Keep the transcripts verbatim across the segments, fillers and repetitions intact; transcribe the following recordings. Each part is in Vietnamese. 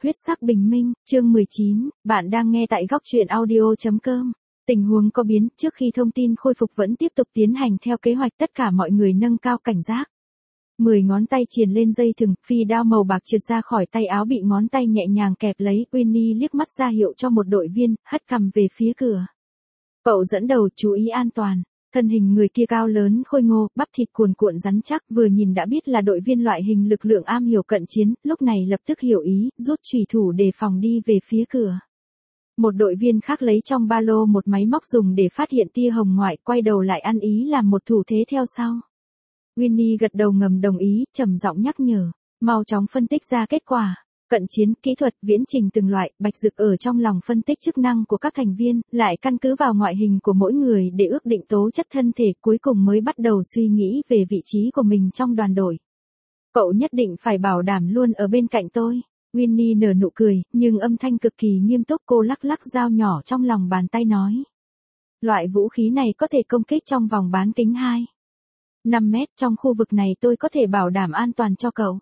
Huyết sắc bình minh, chương mười chín, bạn đang nghe tại góc truyện audio.com. Tình huống có biến, trước khi thông tin khôi phục vẫn tiếp tục tiến hành theo kế hoạch, tất cả mọi người nâng cao cảnh giác. Mười ngón tay triền lên dây thừng, phi đao màu bạc trượt ra khỏi tay áo bị ngón tay nhẹ nhàng kẹp lấy. Winnie liếc mắt ra hiệu cho một đội viên, hất cằm về phía cửa. Cậu dẫn đầu, chú ý an toàn. Thân hình người kia cao lớn khôi ngô, bắp thịt cuồn cuộn rắn chắc, vừa nhìn đã biết là đội viên loại hình lực lượng am hiểu cận chiến, lúc này lập tức hiểu ý, rút chùy thủ đề phòng đi về phía cửa. Một đội viên khác lấy trong ba lô một máy móc dùng để phát hiện tia hồng ngoại, quay đầu lại ăn ý làm một thủ thế theo sau. Winnie gật đầu ngầm đồng ý, trầm giọng nhắc nhở, mau chóng phân tích ra kết quả. Cận chiến, kỹ thuật, viễn trình từng loại, Bạch Dực ở trong lòng phân tích chức năng của các thành viên, lại căn cứ vào ngoại hình của mỗi người để ước định tố chất thân thể, cuối cùng mới bắt đầu suy nghĩ về vị trí của mình trong đoàn đội. Cậu nhất định phải bảo đảm luôn ở bên cạnh tôi. Winnie nở nụ cười, nhưng âm thanh cực kỳ nghiêm túc, cô lắc lắc dao nhỏ trong lòng bàn tay nói. Loại vũ khí này có thể công kích trong vòng bán kính hai năm mét, trong khu vực này tôi có thể bảo đảm an toàn cho cậu.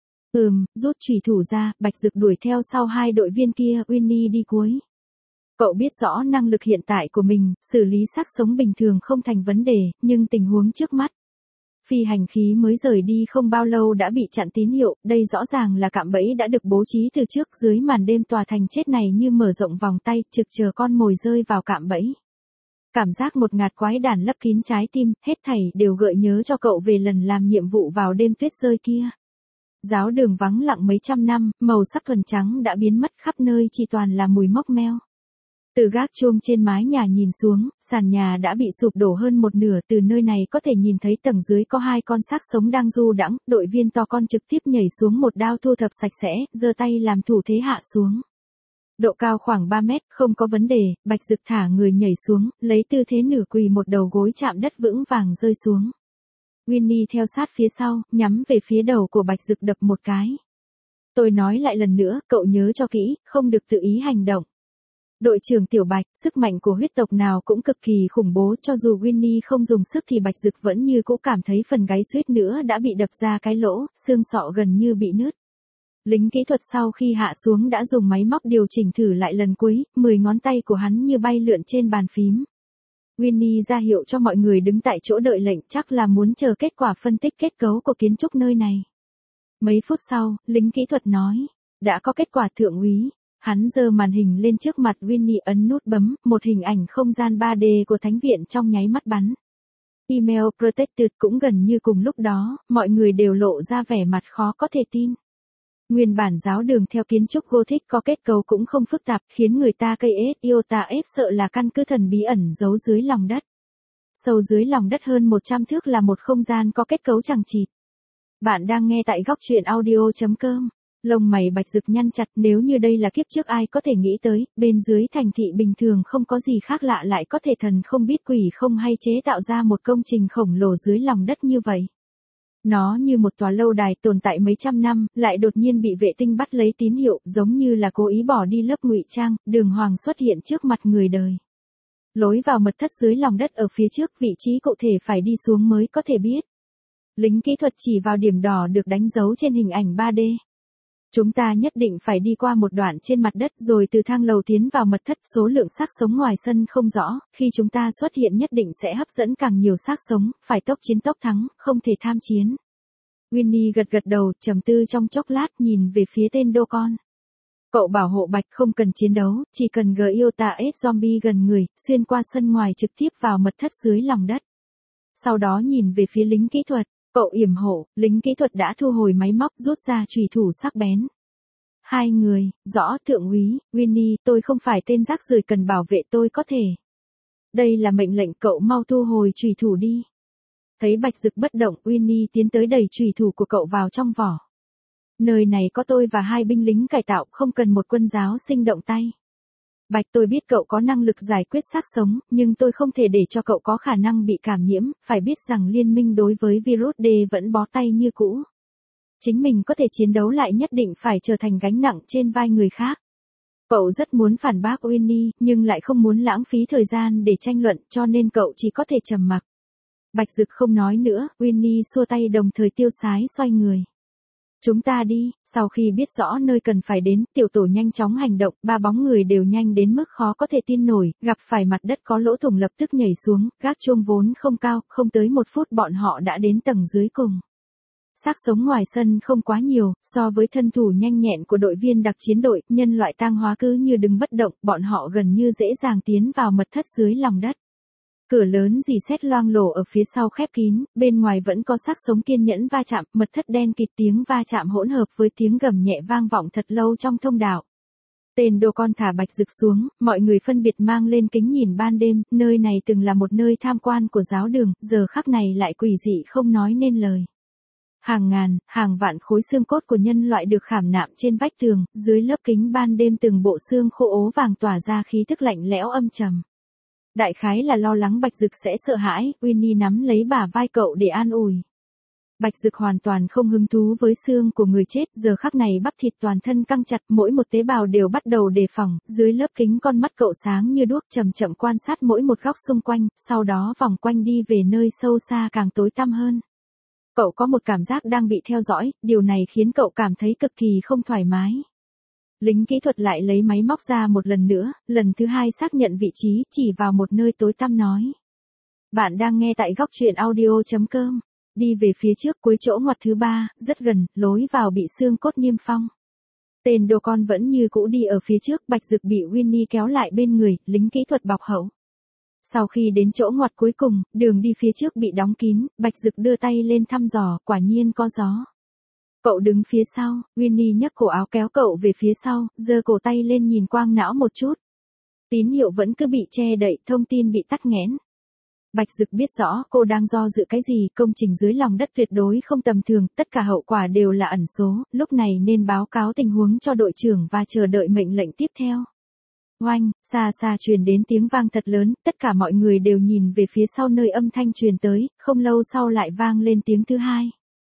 Ừm, rút chùy thủ ra, Bạch Dực đuổi theo sau hai đội viên kia, Winnie đi cuối. Cậu biết rõ năng lực hiện tại của mình, xử lý xác sống bình thường không thành vấn đề, nhưng tình huống trước mắt. Phi hành khí mới rời đi không bao lâu đã bị chặn tín hiệu, đây rõ ràng là cạm bẫy đã được bố trí từ trước, dưới màn đêm tòa thành chết này như mở rộng vòng tay, trực chờ con mồi rơi vào cạm bẫy. Cảm giác một ngạt quái đản lấp kín trái tim, hết thảy đều gợi nhớ cho cậu về lần làm nhiệm vụ vào đêm tuyết rơi kia. Giáo đường vắng lặng mấy trăm năm, màu sắc thuần trắng đã biến mất, khắp nơi chỉ toàn là mùi mốc meo. Từ gác chuông trên mái nhà nhìn xuống, sàn nhà đã bị sụp đổ hơn một nửa, từ nơi này có thể nhìn thấy tầng dưới có hai con xác sống đang du đãng, đội viên to con trực tiếp nhảy xuống một đao thu thập sạch sẽ, giơ tay làm thủ thế hạ xuống. Độ cao khoảng ba mét, không có vấn đề, Bạch Dực thả người nhảy xuống, lấy tư thế nửa quỳ, một đầu gối chạm đất vững vàng rơi xuống. Winnie theo sát phía sau, nhắm về phía đầu của Bạch Dực đập một cái. Tôi nói lại lần nữa, cậu nhớ cho kỹ, không được tự ý hành động. Đội trưởng Tiểu Bạch, sức mạnh của huyết tộc nào cũng cực kỳ khủng bố, cho dù Winnie không dùng sức thì Bạch Dực vẫn như cũ cảm thấy phần gáy suýt nữa đã bị đập ra cái lỗ, xương sọ gần như bị nứt. Lính kỹ thuật sau khi hạ xuống đã dùng máy móc điều chỉnh thử lại lần cuối, mười ngón tay của hắn như bay lượn trên bàn phím. Winnie ra hiệu cho mọi người đứng tại chỗ đợi lệnh, chắc là muốn chờ kết quả phân tích kết cấu của kiến trúc nơi này. Mấy phút sau, lính kỹ thuật nói, đã có kết quả thượng úy. Hắn giơ màn hình lên trước mặt Winnie, ấn nút bấm, một hình ảnh không gian ba D của thánh viện trong nháy mắt bắn. Email Protected. Cũng gần như cùng lúc đó, mọi người đều lộ ra vẻ mặt khó có thể tin. Nguyên bản giáo đường theo kiến trúc Gothic có kết cấu cũng không phức tạp, khiến người ta cây ết iota ép sợ là căn cứ thần bí ẩn giấu dưới lòng đất. Sâu dưới lòng đất hơn một trăm thước là một không gian có kết cấu chằng chịt. Bạn đang nghe tại góc truyện audio.com. Lông mày Bạch Dực nhăn chặt, nếu như đây là kiếp trước ai có thể nghĩ tới, bên dưới thành thị bình thường không có gì khác lạ lại có thể thần không biết quỷ không hay chế tạo ra một công trình khổng lồ dưới lòng đất như vậy. Nó như một tòa lâu đài tồn tại mấy trăm năm, lại đột nhiên bị vệ tinh bắt lấy tín hiệu, giống như là cố ý bỏ đi lớp ngụy trang, đường hoàng xuất hiện trước mặt người đời. Lối vào mật thất dưới lòng đất ở phía trước, vị trí cụ thể phải đi xuống mới có thể biết. Lính kỹ thuật chỉ vào điểm đỏ được đánh dấu trên hình ảnh ba D. Chúng ta nhất định phải đi qua một đoạn trên mặt đất rồi từ thang lầu tiến vào mật thất, số lượng xác sống ngoài sân không rõ, khi chúng ta xuất hiện nhất định sẽ hấp dẫn càng nhiều xác sống, phải tốc chiến tốc thắng, không thể tham chiến. Winnie gật gật đầu, trầm tư trong chốc lát, nhìn về phía tên đô con. Cậu bảo hộ Bạch không cần chiến đấu, chỉ cần Giota S zombie gần người, xuyên qua sân ngoài trực tiếp vào mật thất dưới lòng đất. Sau đó nhìn về phía lính kỹ thuật. Cậu yểm hộ, lính kỹ thuật đã thu hồi máy móc, rút ra chùy thủ sắc bén. Hai người, rõ thượng úy, Winnie, tôi không phải tên rác rưởi cần bảo vệ, tôi có thể. Đây là mệnh lệnh, cậu mau thu hồi chùy thủ đi. Thấy Bạch Dực bất động, Winnie tiến tới đẩy chùy thủ của cậu vào trong vỏ. Nơi này có tôi và hai binh lính cải tạo, không cần một quân giáo sinh động tay. Bạch, tôi biết cậu có năng lực giải quyết xác sống, nhưng tôi không thể để cho cậu có khả năng bị cảm nhiễm, phải biết rằng liên minh đối với virus D vẫn bó tay như cũ. Chính mình có thể chiến đấu lại nhất định phải trở thành gánh nặng trên vai người khác. Cậu rất muốn phản bác Winnie, nhưng lại không muốn lãng phí thời gian để tranh luận, cho nên cậu chỉ có thể trầm mặc. Bạch Dực không nói nữa, Winnie xua tay đồng thời tiêu sái xoay người. Chúng ta đi, sau khi biết rõ nơi cần phải đến, tiểu tổ nhanh chóng hành động, ba bóng người đều nhanh đến mức khó có thể tin nổi, gặp phải mặt đất có lỗ thủng lập tức nhảy xuống, gác chuông vốn không cao, không tới một phút bọn họ đã đến tầng dưới cùng. Xác sống ngoài sân không quá nhiều, so với thân thủ nhanh nhẹn của đội viên đặc chiến đội, nhân loại tang hóa cứ như đứng bất động, bọn họ gần như dễ dàng tiến vào mật thất dưới lòng đất. Cửa lớn rì sét loang lổ ở phía sau khép kín, bên ngoài vẫn có xác sống kiên nhẫn va chạm, mật thất đen kịt tiếng va chạm hỗn hợp với tiếng gầm nhẹ vang vọng thật lâu trong thông đạo. Tên đồ con thả Bạch Dực xuống, mọi người phân biệt mang lên kính nhìn ban đêm, nơi này từng là một nơi tham quan của giáo đường, giờ khắc này lại quỷ dị không nói nên lời. Hàng ngàn, hàng vạn khối xương cốt của nhân loại được khảm nạm trên vách tường, dưới lớp kính ban đêm từng bộ xương khô ố vàng tỏa ra khí tức lạnh lẽo âm trầm. Đại khái là lo lắng Bạch Dực sẽ sợ hãi, Winnie nắm lấy bả vai cậu để an ủi. Bạch Dực hoàn toàn không hứng thú với xương của người chết, giờ khắc này bắp thịt toàn thân căng chặt, mỗi một tế bào đều bắt đầu đề phòng, dưới lớp kính con mắt cậu sáng như đuốc chậm chậm quan sát mỗi một góc xung quanh, sau đó vòng quanh đi về nơi sâu xa càng tối tăm hơn. Cậu có một cảm giác đang bị theo dõi, điều này khiến cậu cảm thấy cực kỳ không thoải mái. Lính kỹ thuật lại lấy máy móc ra một lần nữa, lần thứ hai xác nhận vị trí, chỉ vào một nơi tối tăm nói. Bạn đang nghe tại góc truyện audio chấm com. Đi về phía trước cuối chỗ ngoặt thứ ba, rất gần, lối vào bị xương cốt niêm phong. Tên đồ con vẫn như cũ đi ở phía trước, Bạch Dực bị Winnie kéo lại bên người, lính kỹ thuật bọc hậu. Sau khi đến chỗ ngoặt cuối cùng, đường đi phía trước bị đóng kín, Bạch Dực đưa tay lên thăm dò, quả nhiên có gió. Cậu đứng phía sau, Winnie nhấc cổ áo kéo cậu về phía sau, giơ cổ tay lên nhìn quang não một chút. Tín hiệu vẫn cứ bị che đậy, thông tin bị tắc nghẽn. Bạch Dực biết rõ cô đang do dự cái gì, công trình dưới lòng đất tuyệt đối không tầm thường, tất cả hậu quả đều là ẩn số, lúc này nên báo cáo tình huống cho đội trưởng và chờ đợi mệnh lệnh tiếp theo. Oanh, xa xa truyền đến tiếng vang thật lớn, tất cả mọi người đều nhìn về phía sau nơi âm thanh truyền tới, không lâu sau lại vang lên tiếng thứ hai.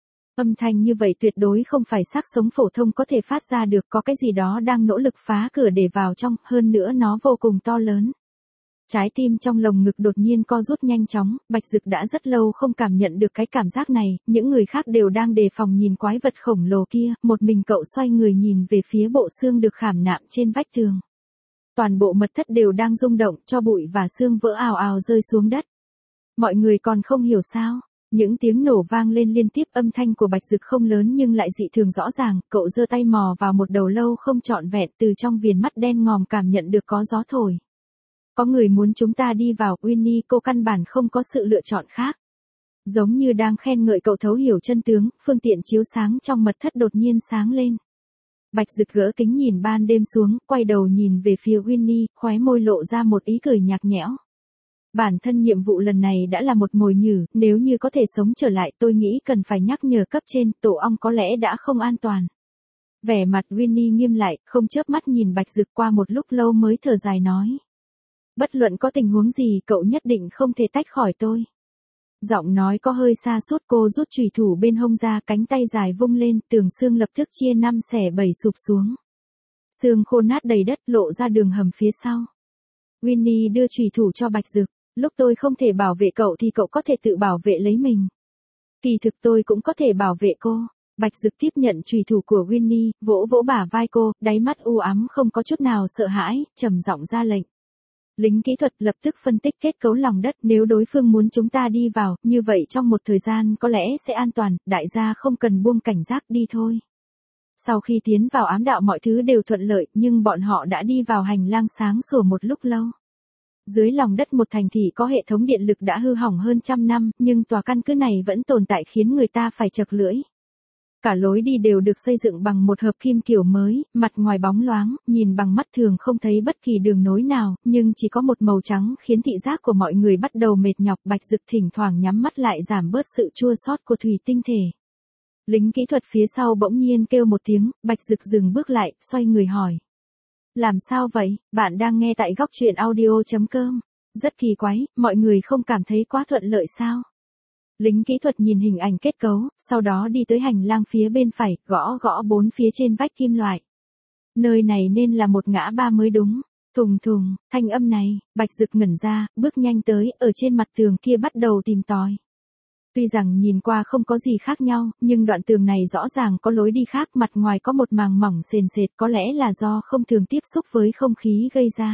Âm thanh như vậy tuyệt đối không phải xác sống phổ thông có thể phát ra được, có cái gì đó đang nỗ lực phá cửa để vào trong, hơn nữa nó vô cùng to lớn. Trái tim trong lồng ngực đột nhiên co rút nhanh chóng, Bạch Dực đã rất lâu không cảm nhận được cái cảm giác này, những người khác đều đang đề phòng nhìn quái vật khổng lồ kia, một mình cậu xoay người nhìn về phía bộ xương được khảm nạm trên vách tường. Toàn bộ mật thất đều đang rung động, cho bụi và xương vỡ ào ào rơi xuống đất. Mọi người còn không hiểu sao. Những tiếng nổ vang lên liên tiếp, âm thanh của Bạch Dực không lớn nhưng lại dị thường rõ ràng, cậu giơ tay mò vào một đầu lâu không trọn vẹn, từ trong viền mắt đen ngòm cảm nhận được có gió thổi. Có người muốn chúng ta đi vào, Winnie, cô căn bản không có sự lựa chọn khác. Giống như đang khen ngợi cậu thấu hiểu chân tướng, phương tiện chiếu sáng trong mật thất đột nhiên sáng lên. Bạch Dực gỡ kính nhìn ban đêm xuống, quay đầu nhìn về phía Winnie, khóe môi lộ ra một ý cười nhạt nhẽo. Bản thân nhiệm vụ lần này đã là một mồi nhử, nếu như có thể sống trở lại tôi nghĩ cần phải nhắc nhở cấp trên, tổ ong có lẽ đã không an toàn. Vẻ mặt Winnie nghiêm lại, không chớp mắt nhìn Bạch Dực, qua một lúc lâu mới thở dài nói. Bất luận có tình huống gì cậu nhất định không thể tách khỏi tôi. Giọng nói có hơi xa sút, cô rút chùy thủ bên hông ra, cánh tay dài vung lên, tường xương lập tức chia năm xẻ bảy sụp xuống. Xương khô nát đầy đất lộ ra đường hầm phía sau. Winnie đưa chùy thủ cho Bạch Dực. Lúc tôi không thể bảo vệ cậu thì cậu có thể tự bảo vệ lấy mình. Kỳ thực tôi cũng có thể bảo vệ cô. Bạch Dực tiếp nhận chùy thủ của Winnie, vỗ vỗ bả vai cô, đáy mắt u ám không có chút nào sợ hãi, trầm giọng ra lệnh. Lính kỹ thuật lập tức phân tích kết cấu lòng đất, nếu đối phương muốn chúng ta đi vào, như vậy trong một thời gian có lẽ sẽ an toàn, đại gia không cần buông cảnh giác, đi thôi. Sau khi tiến vào ám đạo mọi thứ đều thuận lợi, nhưng bọn họ đã đi vào hành lang sáng sủa một lúc lâu. Dưới lòng đất một thành thị có hệ thống điện lực đã hư hỏng hơn trăm năm, nhưng tòa căn cứ này vẫn tồn tại khiến người ta phải chật lưỡi. Cả lối đi đều được xây dựng bằng một hợp kim kiểu mới, mặt ngoài bóng loáng, nhìn bằng mắt thường không thấy bất kỳ đường nối nào, nhưng chỉ có một màu trắng khiến thị giác của mọi người bắt đầu mệt nhọc. Bạch Dực thỉnh thoảng nhắm mắt lại giảm bớt sự chua xót của thủy tinh thể. Lính kỹ thuật phía sau bỗng nhiên kêu một tiếng, Bạch Dực dừng bước lại, xoay người hỏi. Làm sao vậy? Bạn đang nghe tại góc truyện audio chấm com. Rất kỳ quái, mọi người không cảm thấy quá thuận lợi sao? Lính kỹ thuật nhìn hình ảnh kết cấu, sau đó đi tới hành lang phía bên phải, gõ gõ bốn phía trên vách kim loại. Nơi này nên là một ngã ba mới đúng. Thùng thùng, thanh âm này, Bạch Dực ngẩn ra, bước nhanh tới, ở trên mặt tường kia bắt đầu tìm tòi. Tuy rằng nhìn qua không có gì khác nhau, nhưng đoạn tường này rõ ràng có lối đi khác, mặt ngoài có một màng mỏng sền sệt, có lẽ là do không thường tiếp xúc với không khí gây ra.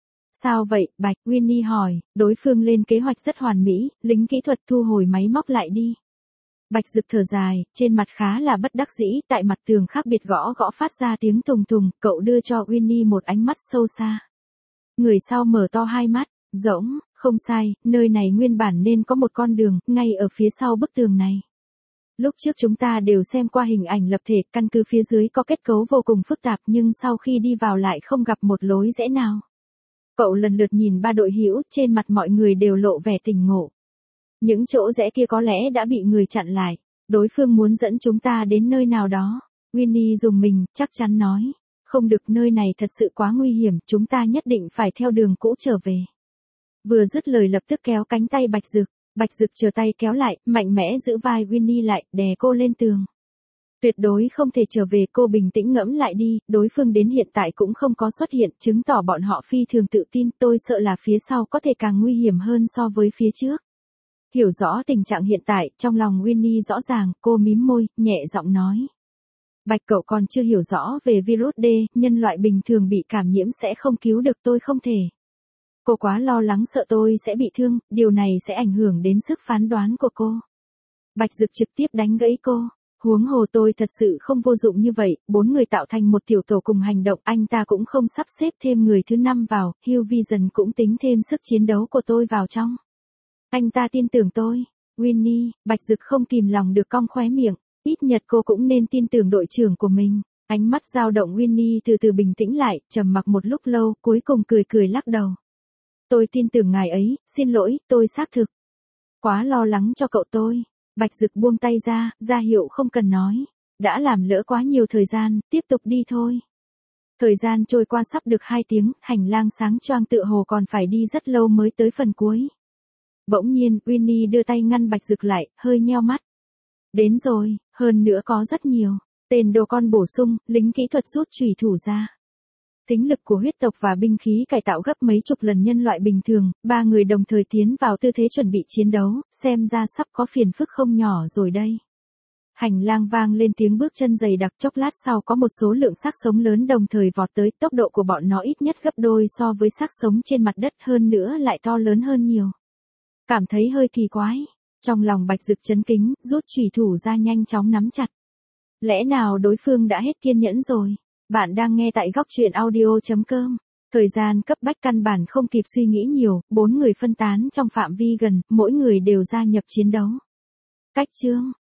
Sao vậy, Bạch? Winnie hỏi, đối phương lên kế hoạch rất hoàn mỹ, lính kỹ thuật thu hồi máy móc lại đi. Bạch Dực thở dài, trên mặt khá là bất đắc dĩ, tại mặt tường khác biệt gõ gõ phát ra tiếng tùng tùng, cậu đưa cho Winnie một ánh mắt sâu xa. Người sau mở to hai mắt, rỗng, không sai, nơi này nguyên bản nên có một con đường, ngay ở phía sau bức tường này. Lúc trước chúng ta đều xem qua hình ảnh lập thể, căn cứ phía dưới có kết cấu vô cùng phức tạp nhưng sau khi đi vào lại không gặp một lối rẽ nào. Cậu lần lượt nhìn ba đội hữu, trên mặt mọi người đều lộ vẻ tỉnh ngộ. Những chỗ rẽ kia có lẽ đã bị người chặn lại. Đối phương muốn dẫn chúng ta đến nơi nào đó. Winnie dùng mình, chắc chắn nói. Không được, nơi này thật sự quá nguy hiểm, chúng ta nhất định phải theo đường cũ trở về. Vừa dứt lời lập tức kéo cánh tay Bạch Dực. Bạch Dực chờ tay kéo lại, mạnh mẽ giữ vai Winnie lại, đè cô lên tường. Tuyệt đối không thể trở về, cô bình tĩnh ngẫm lại đi, đối phương đến hiện tại cũng không có xuất hiện, chứng tỏ bọn họ phi thường tự tin, tôi sợ là phía sau có thể càng nguy hiểm hơn so với phía trước. Hiểu rõ tình trạng hiện tại, trong lòng Winnie rõ ràng, cô mím môi, nhẹ giọng nói. Bạch, cậu còn chưa hiểu rõ về virus D, nhân loại bình thường bị cảm nhiễm sẽ không cứu được, tôi không thể. Cô quá lo lắng sợ tôi sẽ bị thương, điều này sẽ ảnh hưởng đến sức phán đoán của cô. Bạch Dực trực tiếp đánh gãy cô. Huống hồ tôi thật sự không vô dụng như vậy, bốn người tạo thành một tiểu tổ cùng hành động, anh ta cũng không sắp xếp thêm người thứ năm vào, Hugh Vision cũng tính thêm sức chiến đấu của tôi vào trong. Anh ta tin tưởng tôi. Winnie, Bạch Dực không kìm lòng được cong khóe miệng, ít nhất cô cũng nên tin tưởng đội trưởng của mình. Ánh mắt dao động Winnie từ từ bình tĩnh lại, trầm mặc một lúc lâu, cuối cùng cười cười lắc đầu. Tôi tin tưởng ngài ấy, xin lỗi, tôi xác thực. Quá lo lắng cho cậu tôi. Bạch Dực buông tay ra, ra hiệu không cần nói. Đã làm lỡ quá nhiều thời gian, tiếp tục đi thôi. Thời gian trôi qua sắp được hai tiếng, hành lang sáng choang tựa hồ còn phải đi rất lâu mới tới phần cuối. Bỗng nhiên, Winnie đưa tay ngăn Bạch Dực lại, hơi nheo mắt. Đến rồi, hơn nữa có rất nhiều. Tên đồ con bổ sung, lính kỹ thuật rút chùy thủ ra. Tính lực của huyết tộc và binh khí cải tạo gấp mấy chục lần nhân loại bình thường, ba người đồng thời tiến vào tư thế chuẩn bị chiến đấu, xem ra sắp có phiền phức không nhỏ rồi đây. Hành lang vang lên tiếng bước chân dày đặc, chốc lát sau có một số lượng xác sống lớn đồng thời vọt tới, tốc độ của bọn nó ít nhất gấp đôi so với xác sống trên mặt đất, hơn nữa lại to lớn hơn nhiều. Cảm thấy hơi kỳ quái, trong lòng Bạch Dực chấn kinh, rút chùy thủ ra nhanh chóng nắm chặt. Lẽ nào đối phương đã hết kiên nhẫn rồi? Bạn đang nghe tại góc truyện audio chấm com. Thời gian cấp bách căn bản không kịp suy nghĩ nhiều, bốn người phân tán trong phạm vi gần, mỗi người đều gia nhập chiến đấu. Cách chương